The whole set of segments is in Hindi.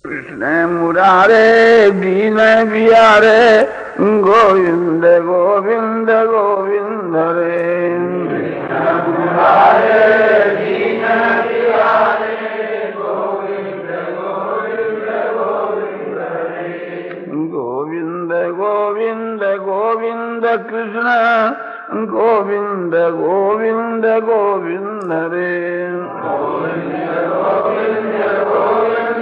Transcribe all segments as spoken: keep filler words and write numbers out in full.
कृष्ण मुरारे दीन बिहारे गोविंद गोविंद गोविंद रे। कृष्ण मुरारे दीन बिहारे गोविंद गोविंद गोविंद रे। गोविंद गोविंद गोविंद कृष्ण गोविंद गोविंद गोविंद रे। गोविंद गोविंद गोविंद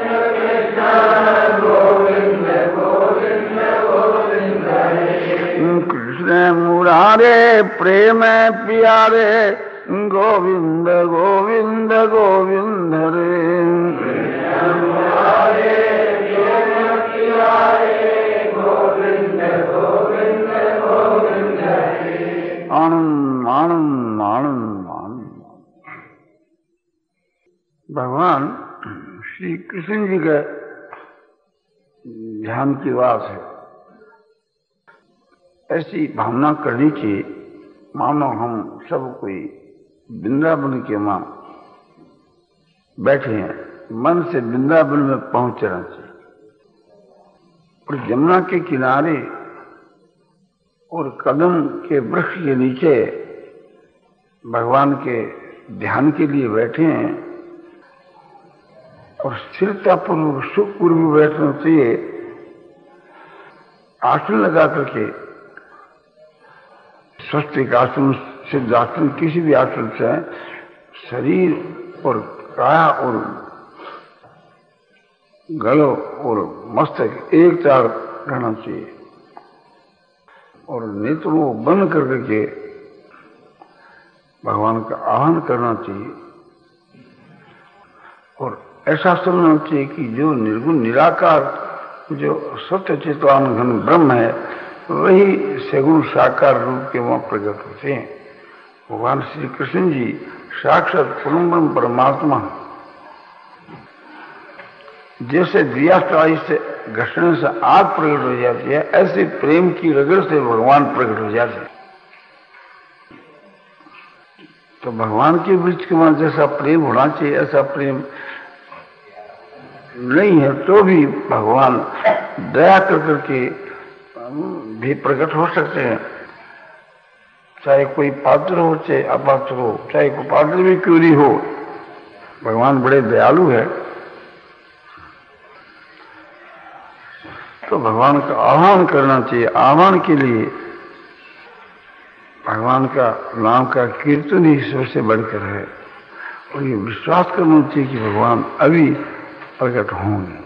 गोविंद गोविंद गोविंद रे। कृष्ण मुरारे प्रेम प्यारे गोविंद गोविंद गोविंद रे। कृष्ण मुरारे प्रेम प्यारे गोविंद गोविंद गोविंद रे। आनंद आनंद आनंद आनंद। भगवान श्री कृष्ण जी का ध्यान की वास है। ऐसी भावना करनी चाहिए मानो हम सब कोई वृंदावन के मां बैठे हैं, मन से वृंदावन में पहुंचना चाहिए। और जमुना के किनारे और कदम के वृक्ष के नीचे भगवान के ध्यान के लिए बैठे हैं और स्थिरता पूर्वक सुखपूर्वक बैठना चाहिए। आसन लगा करके स्वस्तिक आसन, सिद्धासन, किसी भी आसन से शरीर और काया और गलो और मस्तक एक तार रहना चाहिए और नेत्रों को बंद करके भगवान का आह्वान करना चाहिए। और ऐसा समझना चाहिए कि जो निर्गुण निराकार, जो सत्य चित्वान घन ब्रह्म है, वही सगुण साकार रूप के वहां प्रकट होते हैं। भगवान श्री कृष्ण जी साक्षात परम परमात्मा। जैसे दिया कड़ाही से घसने से आग प्रकट हो जाती है, ऐसे प्रेम की रगड़ से भगवान प्रकट हो जाते हैं। तो भगवान के बीच के वहां जैसा प्रेम होना चाहिए, ऐसा प्रेम नहीं है तो भी भगवान दया कर करके भी प्रकट हो सकते हैं। चाहे कोई पात्र हो चाहे अपात्र हो, चाहे कोई पात्र भी क्यों नहीं हो, भगवान बड़े दयालु है। तो भगवान का आह्वान करना चाहिए। आह्वान के लिए भगवान का नाम का कीर्तन ही सबसे बढ़कर है। और ये विश्वास करना चाहिए कि भगवान अभी प्रकट होंगे।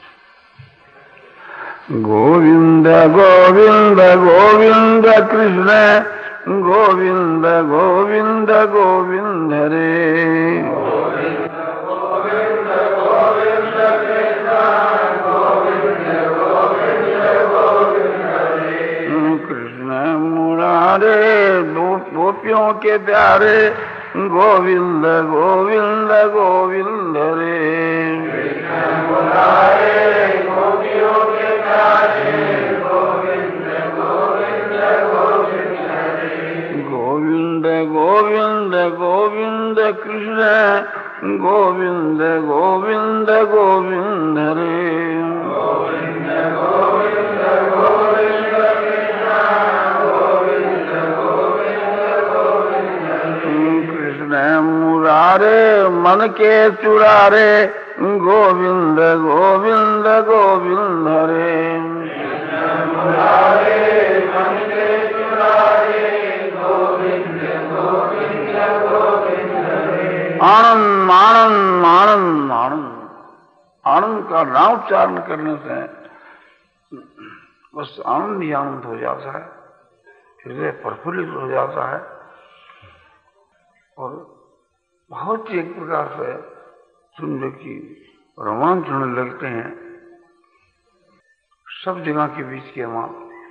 गोविंद गोविंद गोविंद कृष्ण गोविंद गोविंद गोविंद रे। गोविंद गोविंद गोविंद कृष्ण गोविंद गोविंद गोविंद रे। कृष्ण मुरारे गोपियों के प्यारे गोविंद गोविंद गोविंद रे। कृष्ण मुरारे गोपियों के प्यारे गोविंद गोविंद गोविंद रे। गोविंद गोविंद गोविंद कृष्ण गोविंद गोविंद गोविंद रे। गोविंद गोविंद गोविंद कृष्ण गोविंद गोविंद गोविंद रे। कृष्ण मुरारे मन के चुरारे गोविंद गोविंद गोविंद रे। कृष्ण मुरारे मन के चुरारे गोविंद गोविंद गोविंद रे। आनंद आनंद आनंद आनंद आनंद का नामोच्चारण करने से बस आनंद ही आनंद हो जाता है, हृदय प्रफुल्लित हो जाता है और बहुत ही एक प्रकार से सुनने की रोमांच होने लगते हैं। सब जगह के बीच के मां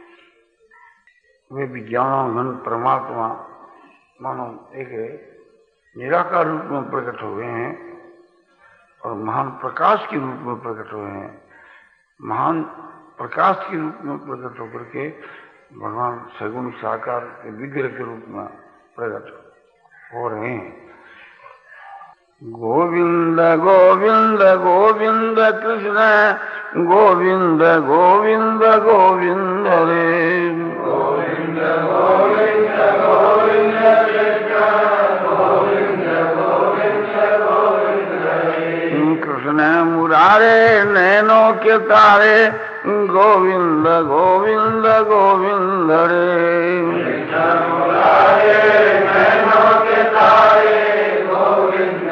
वे विज्ञान घन परमात्मा मानो एक निराकार रूप में प्रकट हो गए हैं और महान प्रकाश के रूप में प्रकट हुए हैं। महान प्रकाश के रूप में प्रकट होकर के भगवान सगुण साकार के विग्रह के रूप में प्रकट हो रहे हैं। गोविंद गोविंद गोविंद कृष्ण गोविंद गोविंद गोविंद रे गोविंद गोविंद गोविंद कृष्ण गोविंद गोविंद गोविंद रे कृष्ण मुरारे नैनों के तारे गोविंद गोविंद गोविंद रे कृष्ण मुरारे नैनों के तारे गोविंद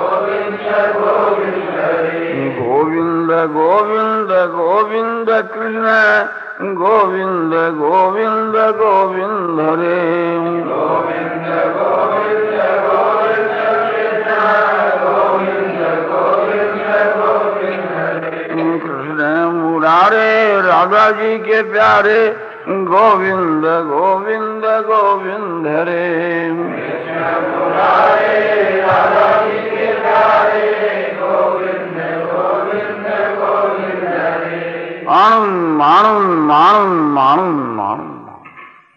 गोविंद गोविंद कृष्ण गोविंद गोविंद गोविंद रे गोविंद गोविंद गोविंद कृष्ण गोविंद गोविंद गोविंद रे कृष्ण मुरारे राधा जी के प्यारे गोविंद गोविंद गोविंद रे कृष्ण मुरारे राधा जी के प्यारे गोविंद गोविंद गोविंद रे आनंद आनंद आनंद आनंद आनंद।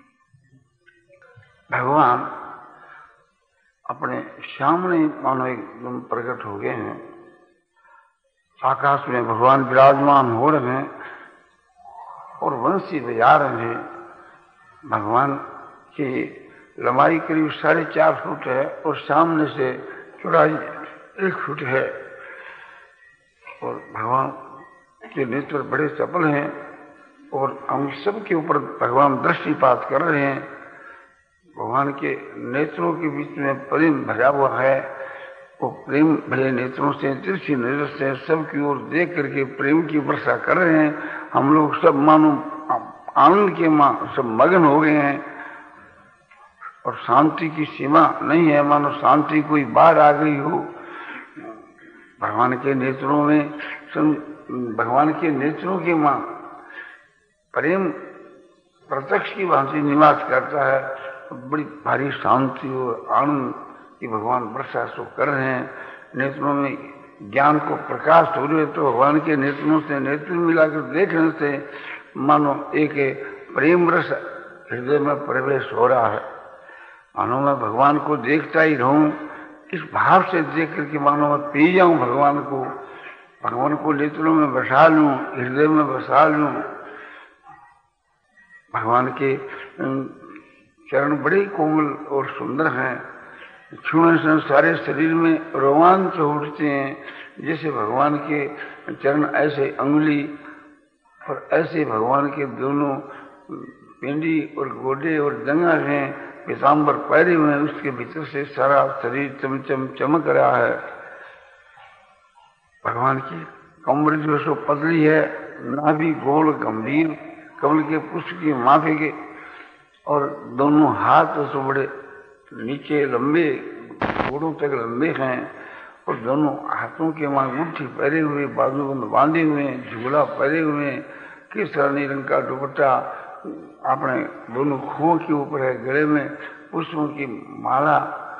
भगवान अपने सामने मानो एकदम प्रकट हो गए हैं। आकाश में भगवान विराजमान हो रहे हैं और वंशी बजा रहे हैं। भगवान की लंबाई करीब साढ़े चार फुट है और सामने से चौड़ाई एक फुट है और भगवान के नेत्र बड़े चपल हैं और हम सब के ऊपर भगवान दृष्टिपात कर रहे हैं। भगवान के नेत्रों के बीच में प्रेम भरा हुआ है। वो प्रेम भरे नेत्रों से तिरछी नजर से सबकी ओर देख करके प्रेम की वर्षा कर रहे हैं। हम लोग सब मानो आनंद के मां सब मगन हो गए हैं और शांति की सीमा नहीं है, मानो शांति कोई बाढ़ आ गई हो। भगवान के नेत्रों में भगवान के नेत्रों के मां प्रेम प्रत्यक्ष की भांति निवास करता है। बड़ी भारी शांति और आनंद की भगवान वर्षा सो कर रहे हैं। नेत्रों में ज्ञान को प्रकाश हो रहे तो भगवान के नेत्रों से नेत्र मिलाकर देखने से मानो एक प्रेम रस हृदय में प्रवेश हो रहा है। मानो मैं भगवान को देखता ही रहूं, इस भाव से देख करके मानो मैं पी जाऊं भगवान को, भगवान को नेत्रों में बसा लूं, हृदय में बसा लूं। भगवान के चरण बड़े कोमल और सुंदर हैं। छूने से सारे शरीर में रोमांच उठते हैं। जैसे भगवान के चरण ऐसे अंगुली और ऐसे भगवान के दोनों पिंडी और गोडे और जंगा हैं, पीताम्बर पहरे हुए हैं, उसके भीतर से सारा शरीर चमचम चमक रहा है। भगवान की कमर जो सो पतली है, नाभि गोल गंभीर, कमल के पुष्प की माफिक और दोनों हाथ सो बड़े नीचे लंबे, घोड़ों तक लंबे हैं और दोनों हाथों के वहां गुट्ठी पहरे हुए, बाजूबंद बांधे हुए, झूला पहरे हुए, किस रानी रंग का दुपट्टा अपने दोनों खुओं के ऊपर है, गले में पुष्पों की माला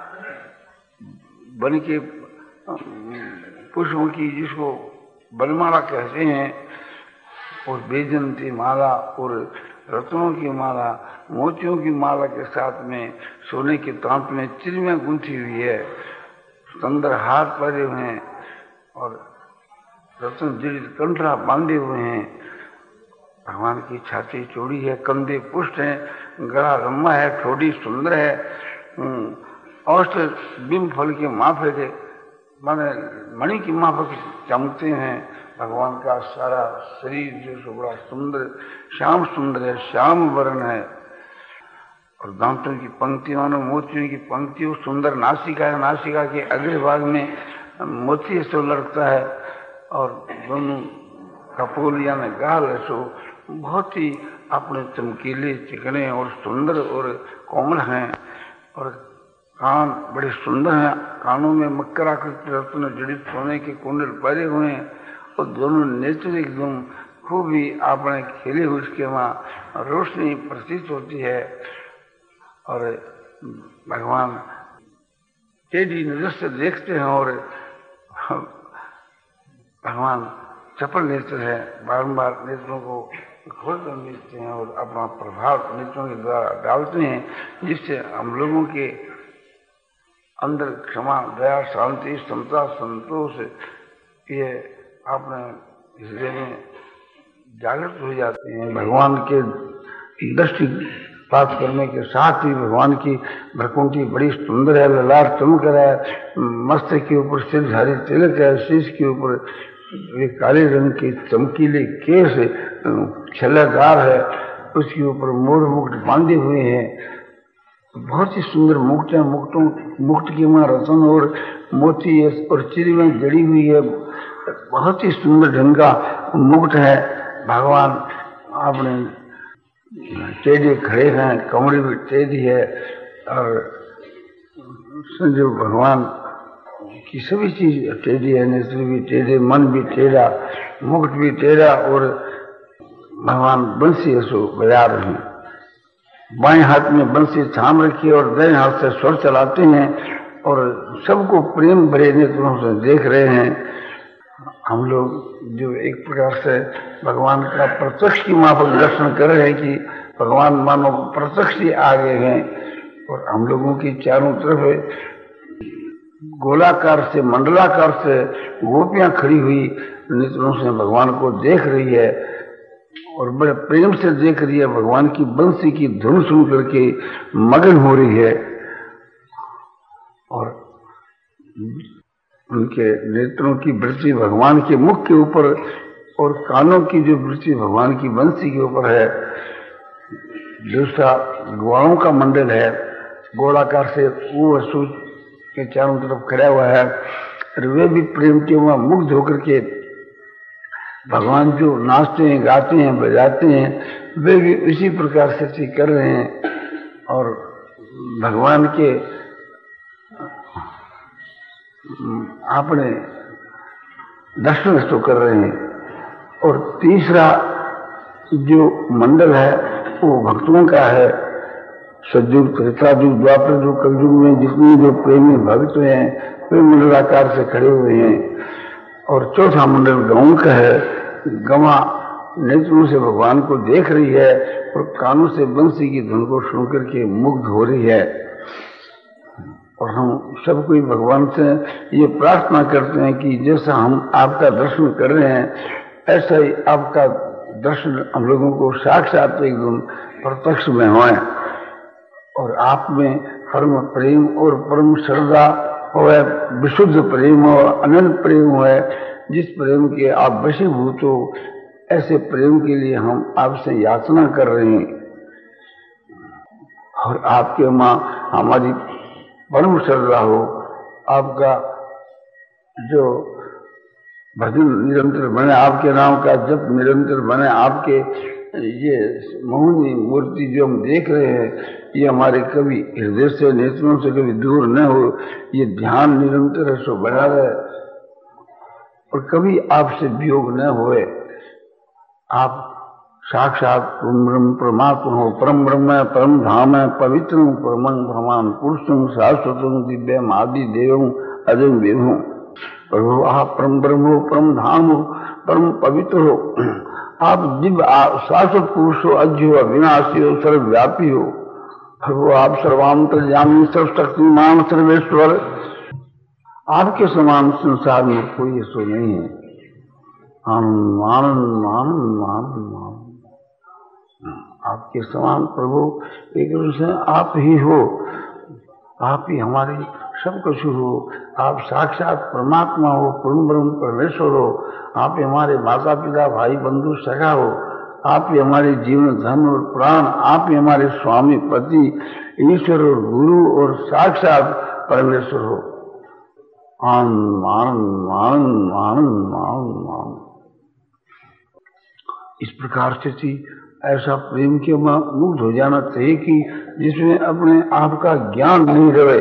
बन के, पुष्पों की जिसको बनमाला कहते हैं, और बेजंती माला और रत्नों की माला, मोतियों की माला के साथ में सोने के तांत में चिड़िया गूंथी हुई है, सुंदर हार पहने हुए हैं और रत्न जड़ित कंठा बांधे हुए हैं। भगवान की छाती चौड़ी है, कंधे पुष्ट हैं, गला लंबा है, ठोड़ी सुंदर है, औषध बिंब फल के माफे के माने मणि की माफक चमकते हैं। भगवान का सारा शरीर जो बड़ा सुंदर श्याम सुंदर है, श्याम वर्ण है और दांतों की पंक्तियों में मोतियों की पंक्तियों, सुंदर नासिका है, नासिका के अगले भाग में मोती सो लड़ता है और दोनों कपोल यानी गाल है सो बहुत ही अपने चमकीले, चिकने और सुंदर और कोमल हैं और कान बड़े सुंदर हैं। कानों में मकर आकृति रत्न जड़ित सोने के कुंडल पहरे हुए हैं और दोनों नेत्र एकदम खूब ही आपने खिले हुए, उसके वहां रोशनी प्रतीत होती है और भगवान टेढ़ी नजर से देखते हैं और भगवान चपल नेत्र है, बारंबार नेत्रों को खोल कर देखते हैं और अपना प्रभाव नेत्रों के द्वारा डालते हैं, जिससे हम लोगों के अंदर क्षमा, दया, शांति, समता, संतोष, ये आपने हृदय में जागृत हो जाते हैं। भगवान के दृष्टि प्राप्त करने के साथ ही भगवान की भ्रकुंठी बड़ी सुंदर है, ललाट चमक रहा है, मस्तक के ऊपर सिरधारी तिलक है, शीश के ऊपर एक काले रंग के चमकीले केस छल्लादार है, उसके ऊपर मोर मुकुट बांधे हुए हैं, बहुत ही सुंदर मुकुट है। मुकुटों मुकुट की मां रतन और मोती और चिरी में जड़ी हुई है, बहुत ही सुंदर ढंग का मुकुट है। भगवान आपने टेढ़े खड़े हैं, कमर भी टेढ़ी है, और जो भगवान की सभी चीज टेढ़ी है, नेत्र भी टेढ़े, मन भी टेढ़ा, मुकुट भी टेढ़ा, और भगवान बंसी ऐसो बजा रहे हैं। बाएं हाथ में बंसी थाम रखी और दाएं हाथ से स्वर चलाते हैं और सबको प्रेम भरे नेत्रों से देख रहे हैं। हम लोग जो एक प्रकार से भगवान का प्रत्यक्ष की माफक दर्शन कर रहे हैं कि भगवान मानो प्रत्यक्ष ही आ गए हैं, और हम लोगों की चारों तरफ गोलाकार से मंडलाकार से गोपियां खड़ी हुई नेत्रों से भगवान को देख रही है और बड़े प्रेम से देख रही है। भगवान की बंसी की धुन सुन करके मगन हो रही है, और उनके नेत्रों की वृत्ति भगवान के मुख के ऊपर और कानों की जो वृत्ति भगवान की बंसी के ऊपर है। दूसरा ग्वालों का मंडल है, गोलाकार से वो वस्तु के चारों तरफ खड़ा हुआ है, और वे भी प्रेम के वहां मुग्ध होकर के भगवान जो नाचते हैं, गाते हैं, बजाते हैं, वे भी इसी प्रकार से कर रहे हैं, और भगवान के अपने दर्शन तो कर रहे हैं। और तीसरा जो मंडल है वो भक्तों का है। सतयुग, त्रेतायुग, द्वापर युग, कलयुग में जितने जो प्रेमी भक्त हैं वे मंडलाकार से खड़े हुए हैं। और चौथा मंडल गौं का है। गवा नेत्रों से भगवान को देख रही है और कानों से बंसी की धुन को सुनकर के मुग्ध हो रही है। और हम सब कोई भगवान से ये प्रार्थना करते हैं कि जैसा हम आपका दर्शन कर रहे हैं ऐसा ही आपका दर्शन हम लोगों को साक्षात एकदम प्रत्यक्ष में होए, और आप में परम प्रेम और परम श्रद्धा हो, विशुद्ध प्रेम हो, अनंत प्रेम हो। जिस प्रेम के आप वशीभूत हो, ऐसे प्रेम के लिए हम आपसे याचना कर रहे हैं। और आपके माँ हमारी परम श्रद्धा हो, आपका जो भजन निरंतर बने, आपके नाम का जप निरंतर बने, आपके ये मोहनी मूर्ति जो हम देख रहे हैं ये हमारे कभी हृदय से, नेत्रों से कभी दूर न हो, ये ध्यान निरंतर सो बना रहे और कभी आपसे वियोग न होए। आप साक्षात ब्रह्म परमात्मा हो, परम ब्रह्म है, परम धाम है, पवित्र परमं भगवान पुरुषं शाश्वतं दिव्यम आदि देवं अजं विभु। प्रभु आप परम ब्रह्म हो, परम धाम हो, परम पवित्र हो, आप दिव्य शाश्वत पुरुष हो, अज्ञ हो, अविनाशी हो, सर्वव्यापी हो। प्रभु आप सर्वांतर्यामी, सर्वशक्तिमान, सर्वेश्वर, आपके समान संसार में कोई ऐसा नहीं है। आनंद आनंद आनंद आनंद आनंद आपके समान प्रभु एक रूप से आप ही हो। आप ही हमारी सब कुछ हो। आप साक्षात परमात्मा हो, पूर्ण ब्रह्म परमेश्वर हो। आप ही हमारे माता पिता, भाई बंधु, सखा हो। आप ही हमारे जीवन, धन और प्राण। आप ही हमारे स्वामी, पति, ईश्वर और गुरु और साक्षात परमेश्वर हो। आनंद आनंद आनंद आनंद आनंद आनंद। इस प्रकार से थी ऐसा प्रेम के मुग्ध हो जाना चाहिए कि जिसमें अपने आप का ज्ञान नहीं रहे।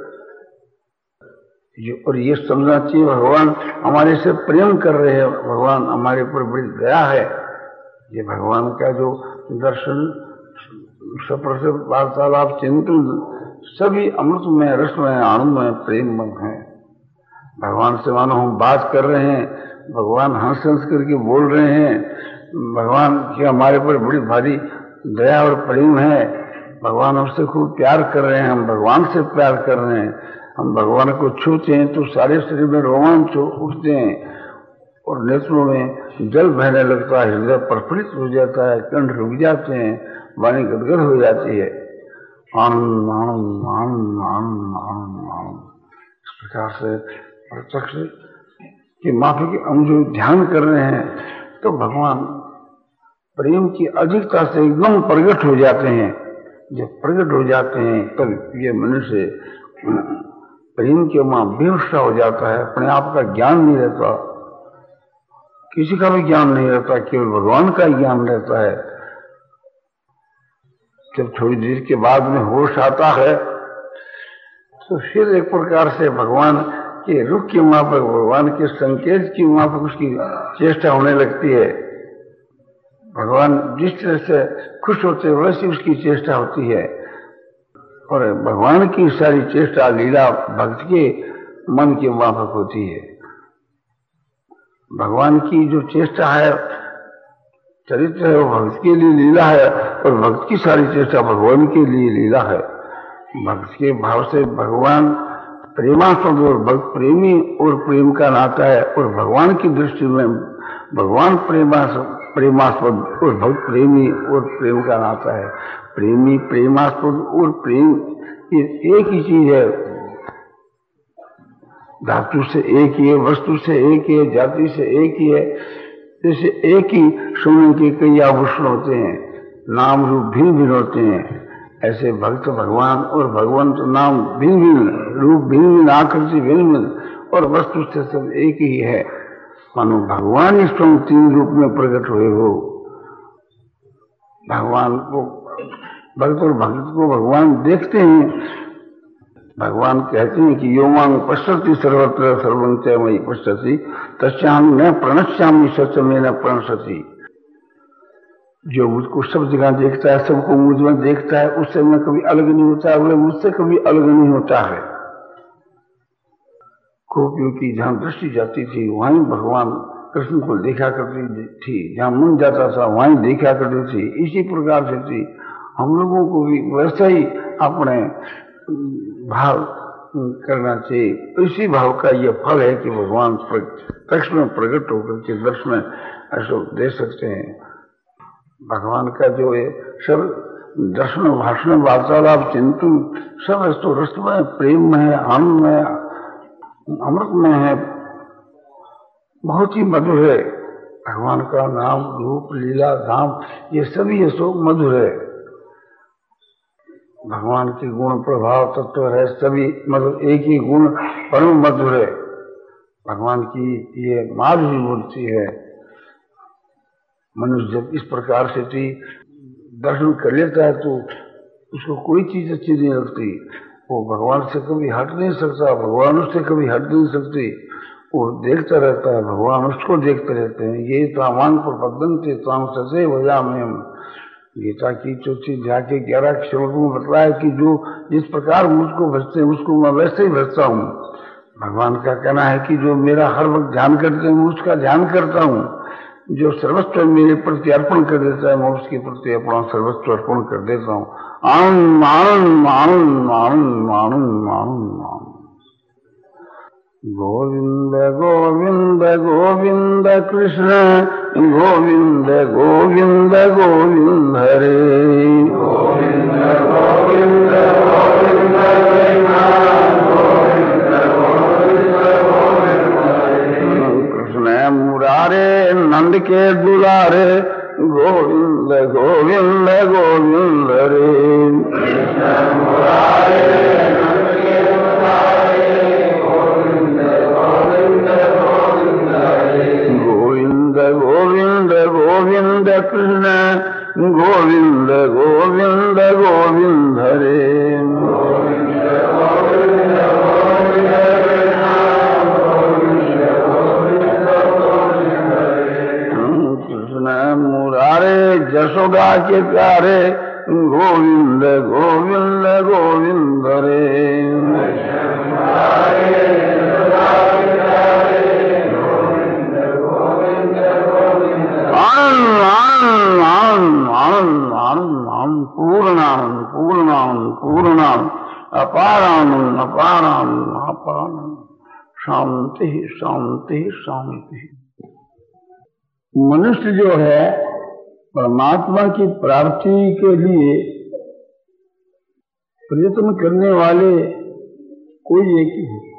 और ये समझना चाहिए भगवान हमारे से प्रेम कर रहे हैं, भगवान हमारे ऊपर बड़ी दया है। ये भगवान का जो दर्शन, सप्रस वार्तालाप, चिंतन सभी अमृत में, रस में, आनंद में, प्रेम में है। भगवान से मानो हम बात कर रहे हैं, भगवान हंस हंस करके बोल रहे हैं। भगवान की हमारे पर बड़ी भारी दया और प्रेम है। भगवान हमसे खूब प्यार कर रहे हैं, हम भगवान से प्यार कर रहे हैं। हम भगवान को छूते हैं तो सारे शरीर में रोमांच उठते हैं और नेत्रों में जल बहने लगता है, हृदय प्रफुल्लित हो जाता है, कंठ रुक जाते हैं, वाणी गदगद हो जाती है। आनंद आनंद आनंद आनंद आनंद आनंद। इस प्रकार से प्रत्यक्ष कि माफिक हम जो ध्यान कर रहे हैं तो भगवान प्रेम की अधिकता से एकदम प्रकट हो जाते हैं। जब प्रकट हो जाते हैं तब ये मनुष्य प्रेम के वहां बेहोश हो जाता है, अपने आप का ज्ञान नहीं रहता, किसी का भी ज्ञान नहीं रहता, केवल भगवान का ज्ञान रहता है। जब थोड़ी देर के बाद में होश आता है तो फिर एक प्रकार से भगवान के रुख की वहां पर, भगवान के संकेत की वहां पर उसकी चेष्टा होने लगती है। भगवान जिस तरह से खुश होते हैं वैसी उसकी चेष्टा होती है। और भगवान की सारी चेष्टा लीला भक्त के मन के माफक होती है। भगवान की जो चेष्टा है, चरित्र है, वो भक्त के लिए लीला है, और भक्त की सारी चेष्टा भगवान के लिए लीला है। भक्त के भाव से भगवान प्रेमास्पद और भक्त प्रेमी और प्रेम का नाता है, और भगवान की दृष्टि में भगवान प्रेमास्पद प्रेमास्पद और भक्त प्रेमी और प्रेम का नाता है। प्रेमी प्रेमास्पद और प्रेम ये एक ही चीज है, धातु से एक ही है, वस्तु से एक ही है, जाति से एक ही है। जैसे एक ही सोने के कई आभूषण होते हैं, नाम रूप भिन्न भिन्न होते हैं, ऐसे भक्त भगवान और भगवंत नाम भिन्न भिन्न, रूप भिन्न भिन्न, आकृति भिन्न भिन्न, और वस्तु से सब एक ही है। मानो भगवान इस तीन रूप में प्रकट हुए हो। भगवान को भक्त और भक्त को भगवान देखते हैं। भगवान कहते हैं कि यो मांग पश्यति सर्वत्र सर्वंच मयि पश्यति तस्याहं न प्रणश्यामि सच में न प्रणश्यति। जो मुझको सब जगह देखता है, सबको मुझ में देखता है, उससे मैं कभी अलग नहीं होता, अगले मुझसे कभी अलग नहीं होता है। गोपियों की जहां दृष्टि जाती थी वहीं भगवान कृष्ण को देखा करती थी, जहां मन जाता था वहीं देखा करती थी। इसी प्रकार से थी हम लोगों को भी वैसा ही अपने भाव करना चाहिए। इसी भाव का यह फल है कि भगवान प्रत्यक्ष में प्रकट होकर के दर्शन ऐसा दे सकते हैं। भगवान का जो है सब दर्शन भाषण वार्तालाप चिंतन सब तो रस में, प्रेम में है, आनंद में, अमृत में है, बहुत ही मधुर है। भगवान का नाम रूप लीला धाम ये सभी ये सो मधुर है। भगवान के गुण प्रभाव तत्व है सभी मतलब एक ही गुण परम मधुर है। भगवान की ये माधुरी मूर्ति है। मनुष्य जब इस प्रकार से थी दर्शन कर लेता है तो उसको कोई चीज अच्छी नहीं लगती। वो भगवान से कभी हट नहीं सकता, भगवान उससे कभी हट नहीं सकती। वो देखता रहता है, भगवान उसको देखते रहते हैं। ये तामान पर बदलते ताम ससे वजा में गीता की चौथी जाके ग्यारह श्लोक में बतलाया कि जो जिस प्रकार मुझको भजते हैं उसको मैं वैसे ही भजता हूँ। भगवान का कहना है कि जो मेरा हर वक्त ध्यान करते हैं मैं उसका ध्यान करता हूँ। जो सर्वस्व मेरे प्रति अर्पण कर देता है मैं उसके प्रति अपना सर्वस्व अर्पण कर देता हूँ। आनंद आनंद आनंद आनंद आनंद आनंद आनंद। गोविंद गोविंद गोविंद कृष्ण गोविंद गोविंद गोविंद हरे गोविंद गोविंद गोविंद कृष्ण मुरारे नंद के दुलारे गोविंद गोविंद गोविंद हरे कृष्ण मुरारे नंद के दुलारे गोविंद गोविंद गोविंद हरे गोविंद गोविंद गोविंद कृष्ण गोविंद गोविंद गोविंद हरे यशोदा के प्यारे गोविंद गोविंद गोविंद हरे आनंद आनंद आनंद आनंद आनंद आनंद पूर्णानंद पूर्णानंद पूर्णानंद अपार आनंद अपार आनंद शांति शांति शांति। मनुष्य जो है परमात्मा की प्राप्ति के लिए प्रयत्न करने वाले कोई एक ही है,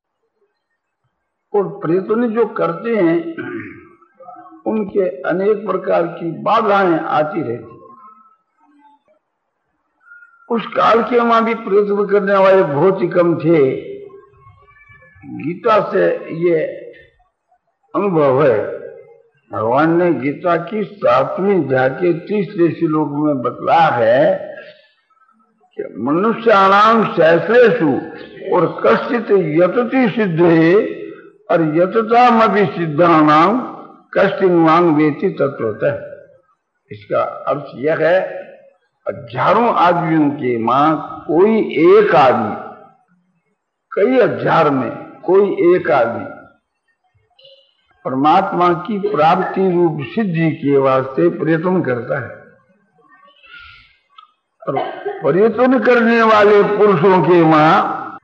और प्रयत्न जो करते हैं उनके अनेक प्रकार की बाधाएं आती रहती। उस काल के वहां भी प्रयत्न करने वाले बहुत ही कम थे। गीता से ये अनुभव है। भगवान ने गीता की सातवीं अध्याय के तीसरे श्लोक में बतलाया है कि मनुष्याणाम सहस्रेषु और कश्चित यतति सिद्धे और यततामपि सिद्धानाम कश्चिन्वांग वेति तत्वतः। इसका अर्थ यह है, हजारों आदमियों के मां कोई एक आदमी, कई हजार में कोई एक आदमी परमात्मा की प्राप्ति रूप सिद्धि के वास्ते प्रयत्न करता है। और प्रयत्न करने वाले पुरुषों के मां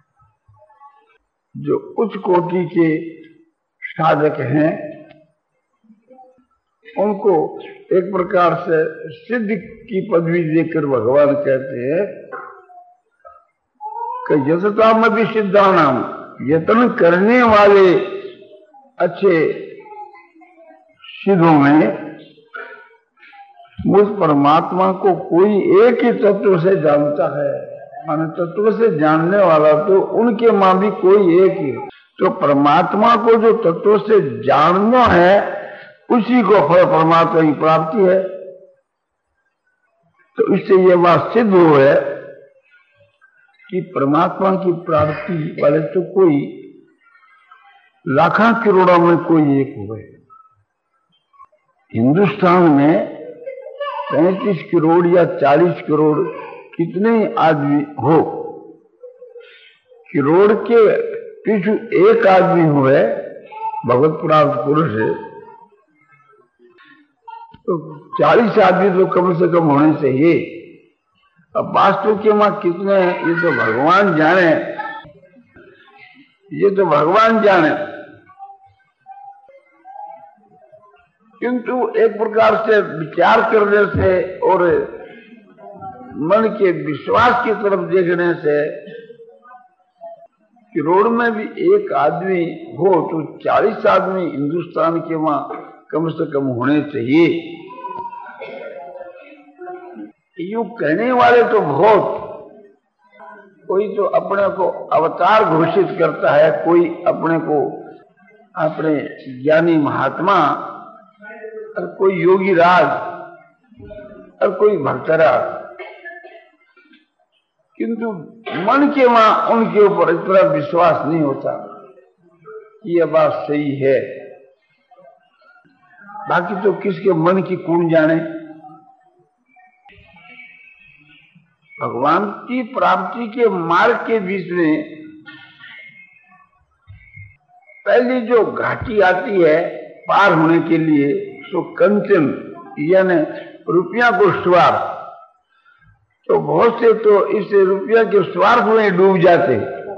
जो उच्च कोटि के साधक हैं, उनको एक प्रकार से सिद्ध की पदवी देकर भगवान कहते हैं कि यतताम भी सिद्धानाम, यत्न करने वाले अच्छे सिद्धों में मुझ परमात्मा को कोई एक ही तत्व से जानता है। माने तत्व से जानने वाला तो उनके मां भी कोई एक ही। तो परमात्मा को जो तत्व से जानना है उसी को फल परमात्मा की प्राप्ति है। तो इससे ये बात सिद्ध हो है कि परमात्मा की प्राप्ति वाले तो कोई लाखों करोड़ों में कोई एक हुए। हिंदुस्तान में पैंतीस करोड़ या चालीस करोड़ कितने आदमी हो, करोड़ के पीछे एक आदमी हुए भगवत प्राप्त पुरुष है, तो चालीस आदमी तो कम से कम होने चाहिए। अब वास्तव के मां कितने हैं ये तो भगवान जाने, ये तो भगवान जाने। किंतु एक प्रकार से विचार करने से और मन के विश्वास की तरफ देखने से करोड़ में भी एक आदमी हो तो चालीस आदमी हिंदुस्तान के वहां कम से कम होने चाहिए। यूं कहने वाले तो बहुत, कोई तो अपने को अवतार घोषित करता है, कोई अपने को अपने ज्ञानी महात्मा, और कोई योगी राज, और कोई भक्तराज। किंतु मन के वहां उनके ऊपर इतना विश्वास नहीं होता। ये बात सही है। बाकी तो किसके मन की कौन जाने। भगवान की प्राप्ति के मार्ग के बीच में पहली जो घाटी आती है पार होने के लिए, सो कंचन यानी रुपया को स्वार्थ। तो बहुत से तो इस रुपया के स्वार्थ में डूब जाते।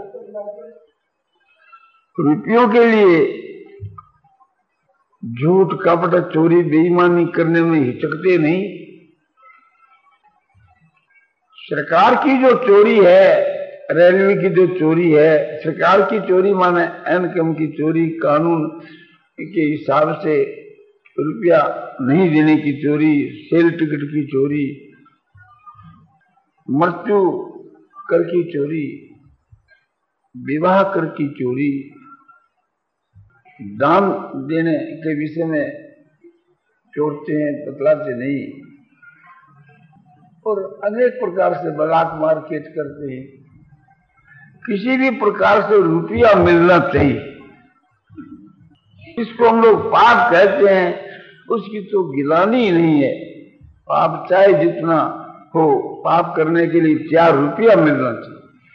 रुपयों के लिए झूठ कपट चोरी बेईमानी करने में हिचकते नहीं। सरकार की जो चोरी है, रेलवे की जो चोरी है, सरकार की चोरी माने इनकम की चोरी, कानून के हिसाब से रुपया नहीं देने की चोरी, सेल टिकट की चोरी, मृत्यु कर की चोरी, विवाह कर की चोरी, दान देने के विषय में चोरते हैं, बतलाते नहीं, और अनेक प्रकार से ब्लैक मार्केट करते हैं। किसी भी प्रकार से रुपया मिलना चाहिए, इसको हम लोग पाप कहते हैं। उसकी तो गिलानी नहीं है। पाप चाहे जितना हो, पाप करने के लिए चार रुपया मिलना चाहिए।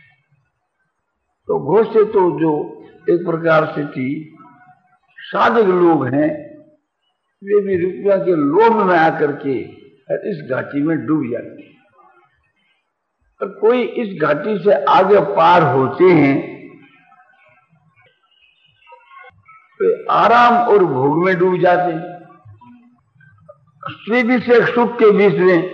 तो बहुत से तो जो एक प्रकार से थी साधक लोग हैं, वे भी रुपया के लोभ में आकर के इस घाटी में डूब जाते हैं। और कोई इस घाटी से आगे पार होते हैं वे आराम और भोग में डूब जाते हैं। स्त्री विषय सुख के बीच में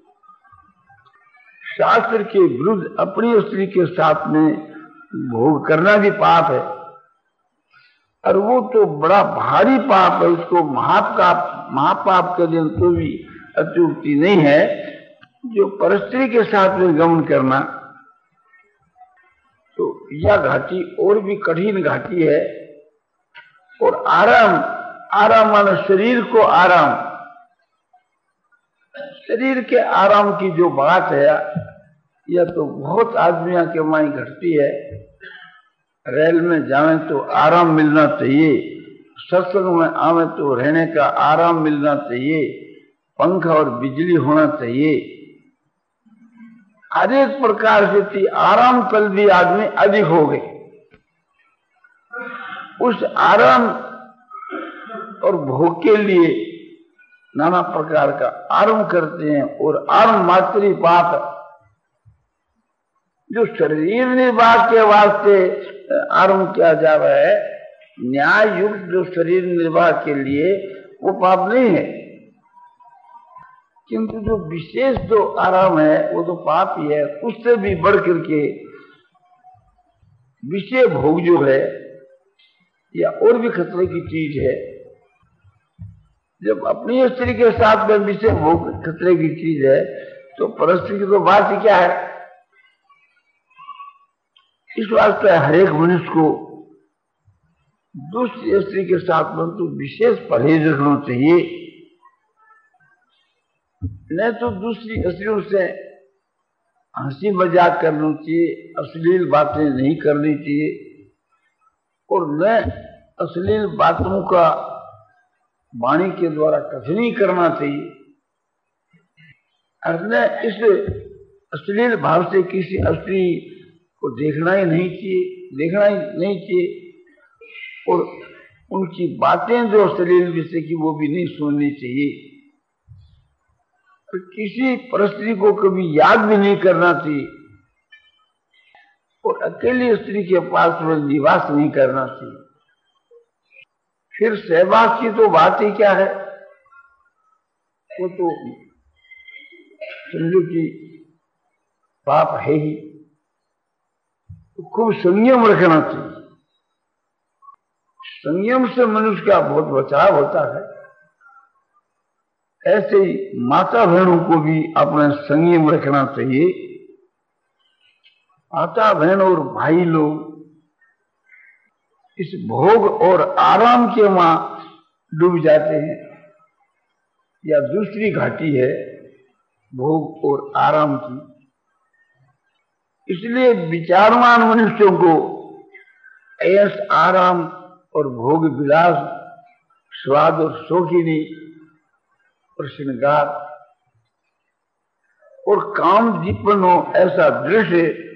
शास्त्र के विरुद्ध अपनी स्त्री के साथ में भोग करना भी पाप है, और वो तो बड़ा भारी पाप है, उसको महापाप महापाप के लिए तो भी अत्युक्ति नहीं है। जो परस्त्री के साथ में गमन करना, तो यह घाटी और भी कठिन घाटी है। और आराम, आराम माना शरीर को आराम, शरीर के आराम की जो बात है यह तो बहुत आदमियों के माई घटती है। रेल में जावे तो आराम मिलना चाहिए, सत्संग में आवे तो रहने का आराम मिलना चाहिए, पंखा और बिजली होना चाहिए, हर एक प्रकार से थी आराम कल भी आदमी अधिक हो गए। उस आराम और भोग के लिए नाना प्रकार का आरंभ करते हैं, और आरंभ मात्र ही पाप है। जो शरीर निर्वाह के वास्ते आरंभ किया जा रहा है, न्याय युक्त जो शरीर निर्वाह के लिए, वो पाप नहीं है। किंतु जो विशेष जो आराम है वो तो पाप ही है। उससे भी बढ़ करके विषय भोग जो है या और भी खतरे की चीज है। जब अपनी स्त्री के साथ में विषय भोग खतरे की चीज है, तो परस्त्री की तो बात ही क्या है। इस वास्ते हर एक मनुष्य को दूसरी स्त्री के साथ में तो विशेष परहेज रखना चाहिए, नहीं तो दूसरी स्त्रियों से हंसी मजाक करना चाहिए, अश्लील बातें नहीं करनी चाहिए, और न अश्लील बातों का वाणी के द्वारा कथनी करना चाहिए, और न इस अश्लील भाव से किसी स्त्री को देखना ही नहीं चाहिए, देखना ही नहीं चाहिए, और उनकी बातें जो अश्लील विषय की वो भी नहीं सुननी चाहिए। तो किसी परिस्थिति को कभी याद भी नहीं करना चाहिए, और अकेली स्त्री के पास में निवास नहीं करना चाहिए। फिर सहवास की तो बात ही क्या है, वो तो समझो कि पाप है ही। तो खूब संयम रखना चाहिए। संयम से मनुष्य का बहुत बचाव होता है। ऐसे ही माता बहनों को भी अपना संयम रखना चाहिए। माता बहन और भाई लोग इस भोग और आराम के मां डूब जाते हैं। या दूसरी घाटी है भोग और आराम की। इसलिए विचारवान मनुष्यों को ऐश आराम और भोग विलास, स्वाद और शौकीनी और श्रृंगार और काम जीवन हो, ऐसा दृश्य